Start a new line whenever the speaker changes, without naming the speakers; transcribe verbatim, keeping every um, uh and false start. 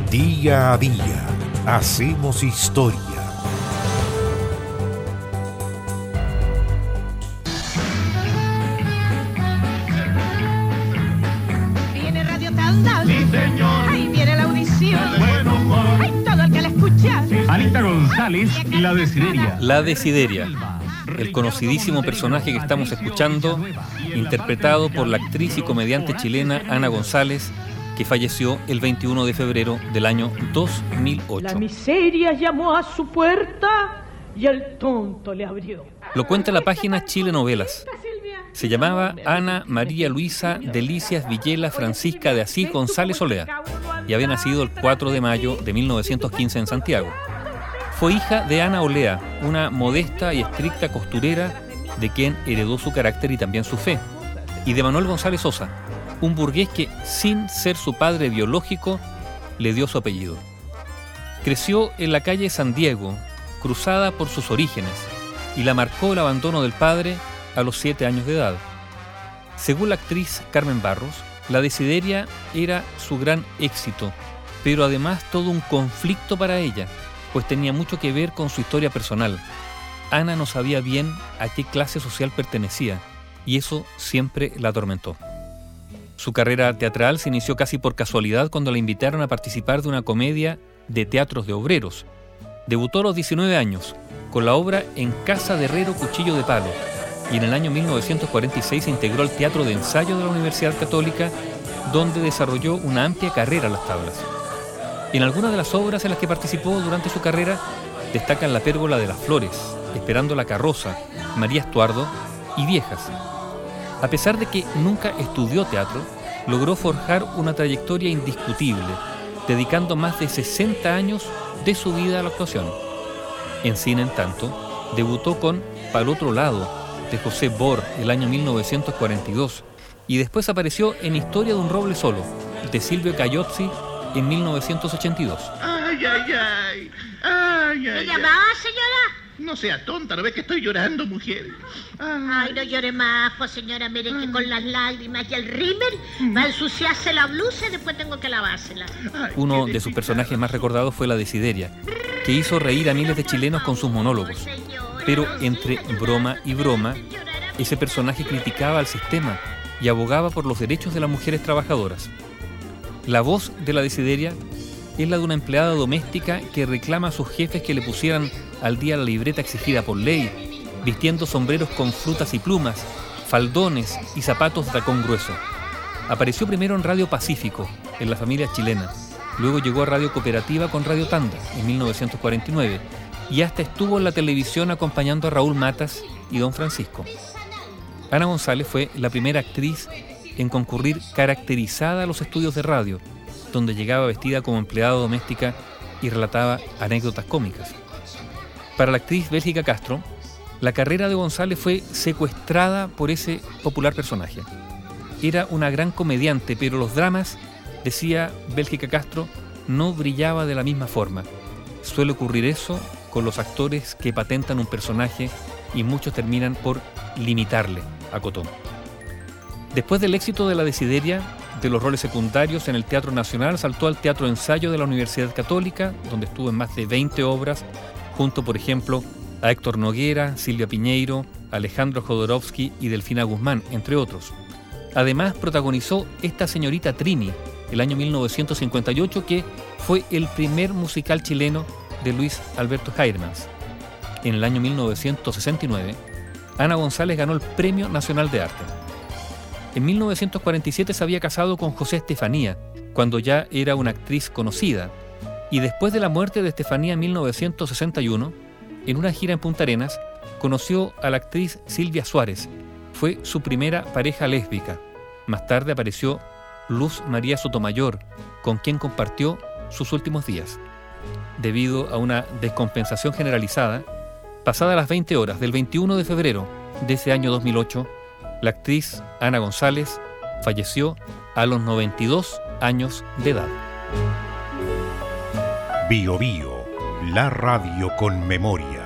Día a día hacemos historia.
Viene Radio Tanda.
Sí, señor.
Ahí viene la audición.
Buen humor.
Ay, todo el que la escucha.
Anita González, La Desideria.
La Desideria, el conocidísimo personaje que estamos escuchando, interpretado por la actriz y comediante chilena Ana González, que falleció el veintiuno de febrero del año dos mil ocho.
La miseria llamó a su puerta y el tonto le abrió.
Lo cuenta la página Chile Novelas. Se llamaba Ana María Luisa Delicias Villela Francisca de Asís González Olea y había nacido el cuatro de mayo de mil novecientos quince en Santiago. Fue hija de Ana Olea, una modesta y estricta costurera de quien heredó su carácter y también su fe, y de Manuel González Sosa, un burgués que, sin ser su padre biológico, le dio su apellido. Creció en la calle San Diego, cruzada por sus orígenes, y la marcó el abandono del padre a los siete años de edad. Según la actriz Carmen Barros, La Desideria era su gran éxito, pero además todo un conflicto para ella, pues tenía mucho que ver con su historia personal. Ana no sabía bien a qué clase social pertenecía, y eso siempre la atormentó. Su carrera teatral se inició casi por casualidad cuando la invitaron a participar de una comedia de teatros de obreros. Debutó a los diecinueve años con la obra En casa de herrero cuchillo de palo, y en el año mil novecientos cuarenta y seis se integró al Teatro de Ensayo de la Universidad Católica, donde desarrolló una amplia carrera a las tablas. En algunas de las obras en las que participó durante su carrera destacan La Pérgola de las Flores, Esperando la carroza, María Estuardo y Viejas. A pesar de que nunca estudió teatro, logró forjar una trayectoria indiscutible, dedicando más de sesenta años de su vida a la actuación. En cine, en tanto, debutó con Pa'l otro lado, de José Bor, el año mil novecientos cuarenta y dos, y después apareció en Historia de un roble solo, de Silvio Caiozzi, en mil novecientos ochenta y dos.
Ay, ay, ay. Ay,
¿Me
ay,
llamaba,
ay.
señora?
No sea tonta, ¿no ves que estoy llorando, mujer? Ay,
Ay, no llore más, pues señora, mire que con las lágrimas y el rímel va a ensuciarse la blusa y después tengo que lavársela.
ay,
Uno
qué
de sus
desdichada.
personajes más recordados fue La Desideria, que hizo reír a miles de chilenos con sus monólogos. Pero entre broma y broma, ese personaje criticaba al sistema y abogaba por los derechos de las mujeres trabajadoras. La voz de La Desideria es la de una empleada doméstica que reclama a sus jefes que le pusieran al día la libreta exigida por ley, vistiendo sombreros con frutas y plumas, faldones y zapatos de tacón grueso. Apareció primero en Radio Pacífico, en la familia chilena. Luego llegó a Radio Cooperativa con Radio Tanda, en mil novecientos cuarenta y nueve, y hasta estuvo en la televisión acompañando a Raúl Matas y Don Francisco. Ana González fue la primera actriz en concurrir caracterizada a los estudios de radio, donde llegaba vestida como empleada doméstica y relataba anécdotas cómicas. Para la actriz Bélgica Castro, la carrera de González fue secuestrada por ese popular personaje. Era una gran comediante, pero los dramas, decía Bélgica Castro, no brillaba de la misma forma. Suele ocurrir eso con los actores que patentan un personaje y muchos terminan por limitarle, acotó. Después del éxito de La Desideria, de los roles secundarios en el Teatro Nacional, saltó al Teatro Ensayo de la Universidad Católica, donde estuvo en más de veinte obras, junto, por ejemplo, a Héctor Noguera, Silvia Piñeiro, Alejandro Jodorowsky y Delfina Guzmán, entre otros. Además, protagonizó Esta señorita Trini, el año mil novecientos cincuenta y ocho, que fue el primer musical chileno de Luis Alberto Heirmans. En el año mil novecientos sesenta y nueve, Ana González ganó el Premio Nacional de Arte. En mil novecientos cuarenta y siete se había casado con José Estefanía, cuando ya era una actriz conocida, y después de la muerte de Estefanía en mil novecientos sesenta y uno, en una gira en Punta Arenas, conoció a la actriz Silvia Suárez. Fue su primera pareja lésbica. Más tarde apareció Luz María Sotomayor, con quien compartió sus últimos días. Debido a una descompensación generalizada, pasadas las veinte horas del veintiuno de febrero de ese año dos mil ocho, la actriz Ana González falleció a los noventa y dos años de edad.
Bio Bio, la radio con memoria.